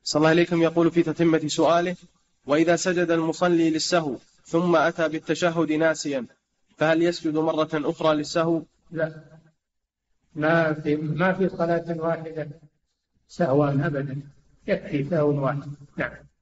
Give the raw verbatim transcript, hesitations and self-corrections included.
صلى الله عليكم يقول في تتمة سؤاله: وإذا سجد المصلي للسهو ثم أتى بالتشهد ناسيا فهل يسجد مرة أخرى للسهو؟ لا، ما في ما في صلاة واحدة سهوا أبدا، يكفي سهو واحد. نعم.